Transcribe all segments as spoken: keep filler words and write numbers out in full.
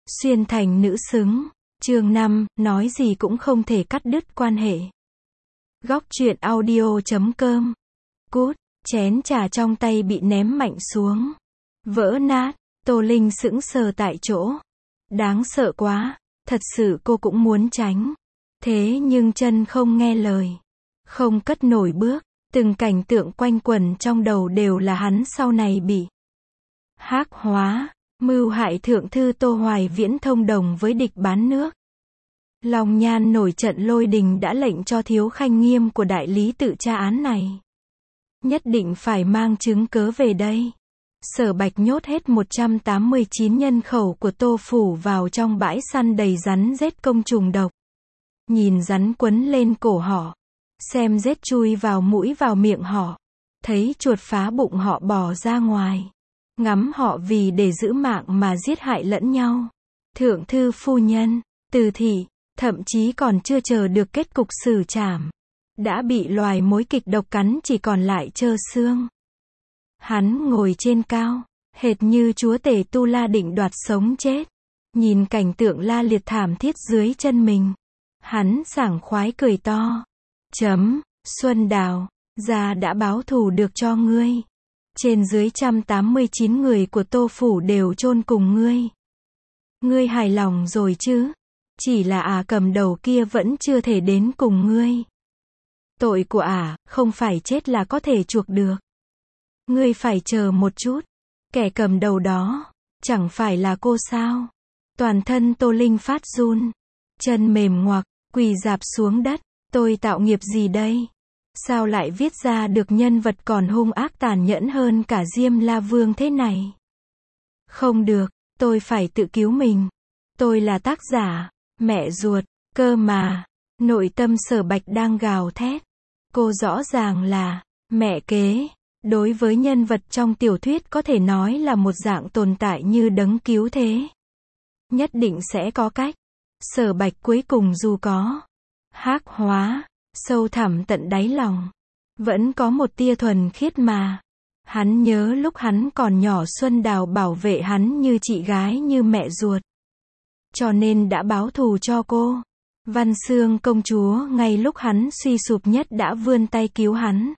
Xuyên thành nữ xứng. Chương năm, nói gì cũng không thể cắt đứt quan hệ. Góc truyện audio chấm com. Cút, chén trà trong tay bị ném mạnh xuống. Vỡ nát, Tô Linh sững sờ tại chỗ. Đáng sợ quá, thật sự cô cũng muốn tránh. Thế nhưng chân không nghe lời. Không cất nổi bước, từng cảnh tượng quanh quẩn trong đầu đều là hắn sau này bị hắc hóa, mưu hại thượng thư Tô Hoài Viễn thông đồng với địch bán nước. Long Nhan nổi trận lôi đình đã lệnh cho Thiếu Khanh Nghiêm của đại lý tự tra án này. Nhất định phải mang chứng cớ về đây. Sở Bạch nhốt hết một trăm tám mươi chín nhân khẩu của Tô Phủ vào trong bãi săn đầy rắn rết công trùng độc. Nhìn rắn quấn lên cổ họ. Xem rết chui vào mũi vào miệng họ. Thấy chuột phá bụng họ bò ra ngoài. Ngắm họ vì để giữ mạng mà giết hại lẫn nhau. Thượng thư phu nhân, Từ thị, thậm chí còn chưa chờ được kết cục xử trảm. Đã bị loài mối kịch độc cắn chỉ còn lại trơ xương. Hắn ngồi trên cao, hệt như chúa tể Tu La định đoạt sống chết. Nhìn cảnh tượng la liệt thảm thiết dưới chân mình. Hắn sảng khoái cười to. Chấm, Xuân Đào, gia đã báo thù được cho ngươi. Trên dưới một trăm tám mươi chín người của Tô Phủ đều chôn cùng ngươi. Ngươi hài lòng rồi chứ? Chỉ là ả cầm đầu kia vẫn chưa thể đến cùng ngươi. Tội của ả, không phải chết là có thể chuộc được. Ngươi phải chờ một chút. Kẻ cầm đầu đó, chẳng phải là cô sao? Toàn thân Tô Linh phát run. Chân mềm ngoặc, quỳ rạp xuống đất. Tôi tạo nghiệp gì đây? Sao lại viết ra được nhân vật còn hung ác tàn nhẫn hơn cả Diêm La Vương thế này? Không được, tôi phải tự cứu mình. Tôi là tác giả, mẹ ruột, cơ mà. Nội tâm Sở Bạch đang gào thét. Cô rõ ràng là mẹ kế. Đối với nhân vật trong tiểu thuyết có thể nói là một dạng tồn tại như đấng cứu thế. Nhất định sẽ có cách. Sở Bạch cuối cùng dù có hắc hóa, sâu thẳm tận đáy lòng, vẫn có một tia thuần khiết mà. Hắn nhớ lúc hắn còn nhỏ Xuân Đào bảo vệ hắn như chị gái như mẹ ruột. Cho nên đã báo thù cho cô. Văn Xương công chúa ngay lúc hắn suy sụp nhất đã vươn tay cứu hắn.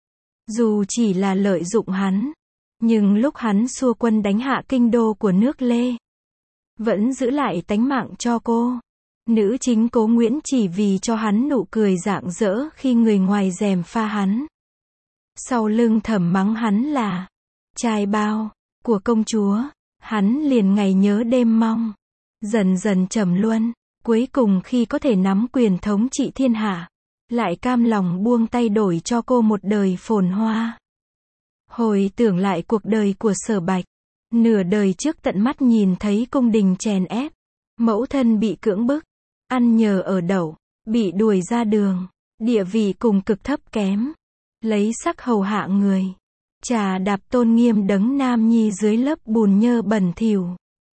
Dù chỉ là lợi dụng hắn, nhưng lúc hắn xua quân đánh hạ kinh đô của nước Lê, vẫn giữ lại tánh mạng cho cô. Nữ chính Cố Nguyễn chỉ vì cho hắn nụ cười rạng rỡ khi người ngoài rèm pha hắn. Sau lưng thầm mắng hắn là trai bao của công chúa, hắn liền ngày nhớ đêm mong. Dần dần trầm luân, cuối cùng khi có thể nắm quyền thống trị thiên hạ, lại cam lòng buông tay đổi cho cô một đời phồn hoa. Hồi tưởng lại cuộc đời của Sở Bạch, nửa đời trước tận mắt nhìn thấy cung đình chèn ép, mẫu thân bị cưỡng bức, ăn nhờ ở đậu, bị đuổi ra đường, địa vị cùng cực thấp kém, lấy sắc hầu hạ người, trà đạp tôn nghiêm đấng nam nhi dưới lớp bùn nhơ bẩn thỉu.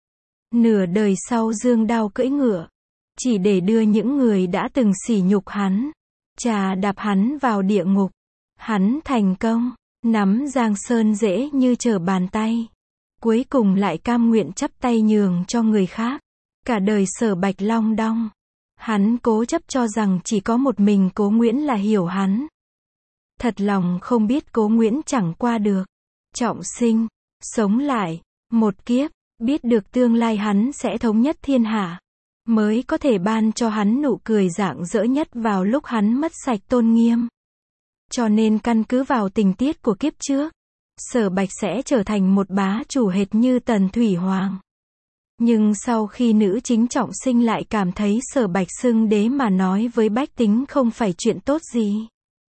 Nửa đời sau dương đao cưỡi ngựa, chỉ để đưa những người đã từng sỉ nhục hắn, trà đạp hắn vào địa ngục. Hắn thành công, nắm Giang Sơn dễ như trở bàn tay. Cuối cùng lại cam nguyện chắp tay nhường cho người khác. Cả đời Sở Bạch long đong. Hắn cố chấp cho rằng chỉ có một mình Cố Nguyễn là hiểu hắn. Thật lòng không biết Cố Nguyễn chẳng qua được trọng sinh, sống lại một kiếp, biết được tương lai hắn sẽ thống nhất thiên hạ, mới có thể ban cho hắn nụ cười rạng rỡ nhất vào lúc hắn mất sạch tôn nghiêm. Cho nên căn cứ vào tình tiết của kiếp trước, Sở Bạch sẽ trở thành một bá chủ hệt như Tần Thủy Hoàng. Nhưng sau khi nữ chính trọng sinh lại cảm thấy Sở Bạch xưng đế mà nói với bách tính không phải chuyện tốt gì.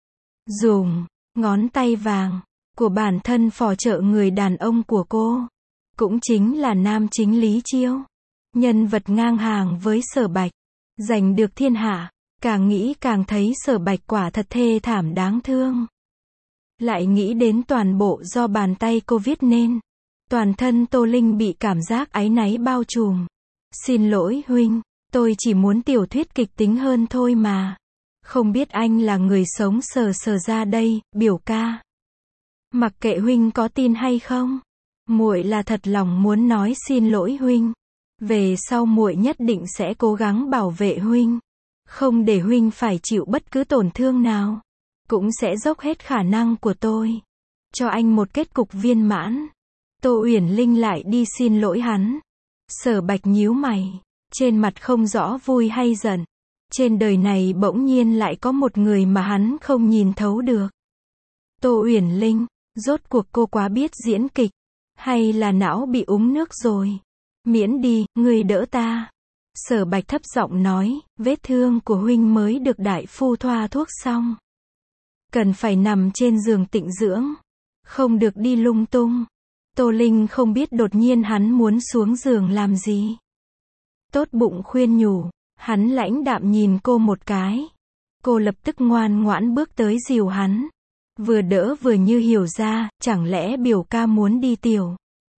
Dùng ngón tay vàng của bản thân phò trợ người đàn ông của cô, cũng chính là nam chính Lý Chiêu. Nhân vật ngang hàng với Sở Bạch, giành được thiên hạ, càng nghĩ càng thấy Sở Bạch quả thật thê thảm đáng thương. Lại nghĩ đến toàn bộ do bàn tay cô viết nên. Toàn thân Tô Linh bị cảm giác áy náy bao trùm. Xin lỗi huynh, tôi chỉ muốn tiểu thuyết kịch tính hơn thôi mà. Không biết anh là người sống sờ sờ ra đây, biểu ca. Mặc kệ huynh có tin hay không, muội là thật lòng muốn nói xin lỗi huynh. Về sau muội nhất định sẽ cố gắng bảo vệ huynh, không để huynh phải chịu bất cứ tổn thương nào. Cũng sẽ dốc hết khả năng của tôi, cho anh một kết cục viên mãn. Tô Uyển Linh lại đi xin lỗi hắn. Sở Bạch nhíu mày, trên mặt không rõ vui hay giận. Trên đời này bỗng nhiên lại có một người mà hắn không nhìn thấu được. Tô Uyển Linh, rốt cuộc cô quá biết diễn kịch, hay là não bị uống nước rồi? Miễn đi, ngươi đỡ ta. Sở Bạch thấp giọng nói, vết thương của huynh mới được đại phu thoa thuốc xong. Cần phải nằm trên giường tịnh dưỡng, không được đi lung tung. Tô Linh không biết đột nhiên hắn muốn xuống giường làm gì. Tốt bụng khuyên nhủ, hắn lãnh đạm nhìn cô một cái. Cô lập tức ngoan ngoãn bước tới dìu hắn. Vừa đỡ vừa như hiểu ra, chẳng lẽ biểu ca muốn đi tiểu.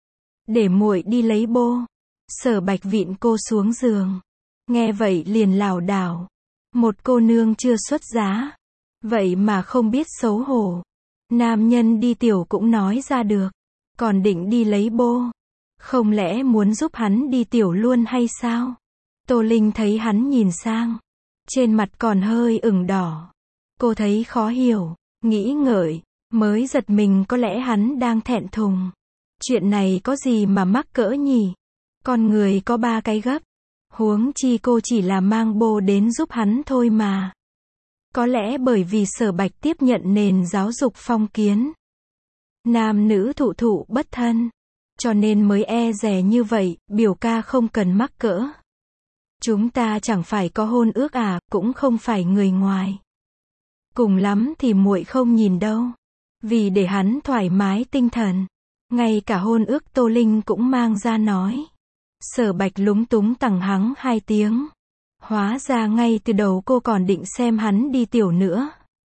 Để muội đi lấy bô. Sở Bạch vịn cô xuống giường. Nghe vậy liền lảo đảo. Một cô nương chưa xuất giá, vậy mà không biết xấu hổ. Nam nhân đi tiểu cũng nói ra được, còn định đi lấy bô. Không lẽ muốn giúp hắn đi tiểu luôn hay sao? Tô Linh thấy hắn nhìn sang, trên mặt còn hơi ửng đỏ. Cô thấy khó hiểu, nghĩ ngợi, mới giật mình có lẽ hắn đang thẹn thùng. Chuyện này có gì mà mắc cỡ nhỉ? Con người có ba cái gấp. Huống chi cô chỉ là mang bô đến giúp hắn thôi mà. Có lẽ bởi vì Sở Bạch tiếp nhận nền giáo dục phong kiến. Nam nữ thụ thụ bất thân. Cho nên mới e dè như vậy, biểu ca không cần mắc cỡ. Chúng ta chẳng phải có hôn ước à, cũng không phải người ngoài. Cùng lắm thì muội không nhìn đâu. Vì để hắn thoải mái tinh thần. Ngay cả hôn ước Tô Linh cũng mang ra nói. Sở Bạch lúng túng tằng hắng hai tiếng. Hóa ra ngay từ đầu cô còn định xem hắn đi tiểu nữa.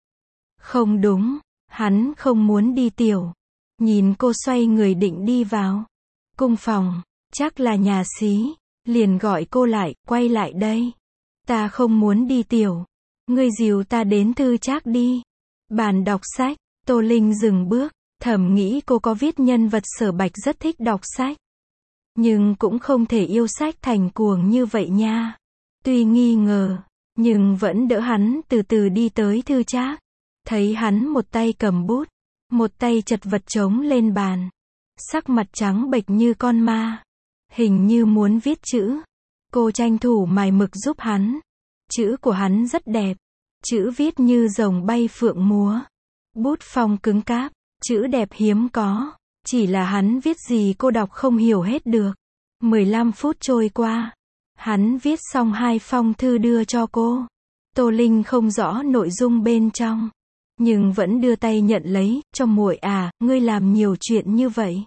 Không đúng, hắn không muốn đi tiểu. Nhìn cô xoay người định đi vào cung phòng, chắc là nhà xí, liền gọi cô lại, quay lại đây. Ta không muốn đi tiểu. Ngươi dìu ta đến thư trác đi. Bàn đọc sách. Tô Linh dừng bước, thầm nghĩ cô có viết nhân vật Sở Bạch rất thích đọc sách. Nhưng cũng không thể yêu sách thành cuồng như vậy nha. Tuy nghi ngờ, nhưng vẫn đỡ hắn từ từ đi tới thư trác. Thấy hắn một tay cầm bút, một tay chật vật trống lên bàn. Sắc mặt trắng bệch như con ma. Hình như muốn viết chữ. Cô tranh thủ mài mực giúp hắn. Chữ của hắn rất đẹp. Chữ viết như rồng bay phượng múa. Bút phong cứng cáp, chữ đẹp hiếm có. Chỉ là hắn viết gì cô đọc không hiểu hết được. mười lăm phút trôi qua. Hắn viết xong hai phong thư đưa cho cô. Tô Linh không rõ nội dung bên trong. Nhưng vẫn đưa tay nhận lấy, cho muội à, ngươi làm nhiều chuyện như vậy.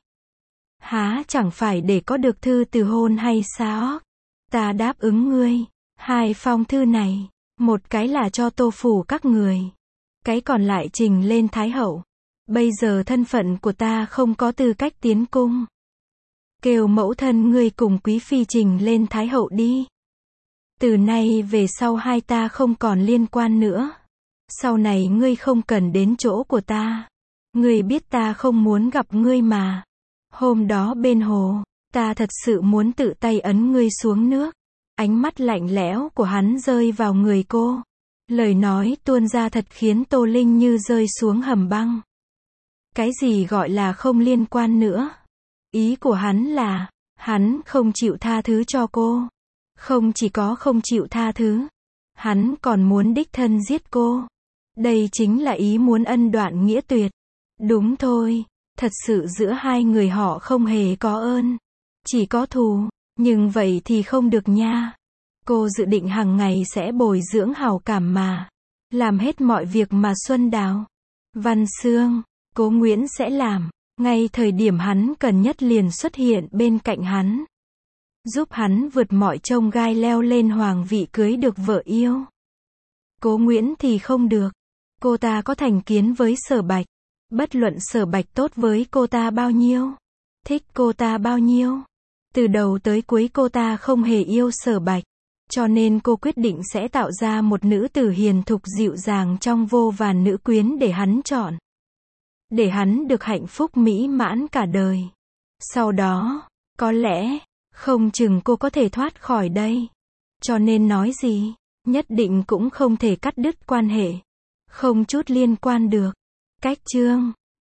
Há chẳng phải để có được thư từ hôn hay sao? Ta đáp ứng ngươi. Hai phong thư này, một cái là cho Tô phủ các người. Cái còn lại trình lên Thái hậu. Bây giờ thân phận của ta không có tư cách tiến cung. Kêu mẫu thân ngươi cùng quý phi trình lên Thái hậu đi. Từ nay về sau hai ta không còn liên quan nữa. Sau này ngươi không cần đến chỗ của ta. Ngươi biết ta không muốn gặp ngươi mà. Hôm đó bên hồ, ta thật sự muốn tự tay ấn ngươi xuống nước. Ánh mắt lạnh lẽo của hắn rơi vào người cô. Lời nói tuôn ra thật khiến Tô Linh như rơi xuống hầm băng. Cái gì gọi là không liên quan nữa? Ý của hắn là, hắn không chịu tha thứ cho cô. Không chỉ có không chịu tha thứ, hắn còn muốn đích thân giết cô. Đây chính là ý muốn ân đoạn nghĩa tuyệt. Đúng thôi, thật sự giữa hai người họ không hề có ơn, chỉ có thù, nhưng vậy thì không được nha. Cô dự định hàng ngày sẽ bồi dưỡng hảo cảm mà, làm hết mọi việc mà Xuân Đào, Văn Xương, Cố Nguyễn sẽ làm, ngay thời điểm hắn cần nhất liền xuất hiện bên cạnh hắn. Giúp hắn vượt mọi chông gai leo lên hoàng vị cưới được vợ yêu. Cố Nguyễn thì không được. Cô ta có thành kiến với Sở Bạch. Bất luận Sở Bạch tốt với cô ta bao nhiêu, thích cô ta bao nhiêu, từ đầu tới cuối cô ta không hề yêu Sở Bạch. Cho nên cô quyết định sẽ tạo ra một nữ tử hiền thục dịu dàng trong vô vàn nữ quyến để hắn chọn. Để hắn được hạnh phúc mỹ mãn cả đời. Sau đó, có lẽ, Không chừng cô có thể thoát khỏi đây. Cho nên nói gì, nhất định cũng không thể cắt đứt quan hệ. Không chút liên quan được. Cách chương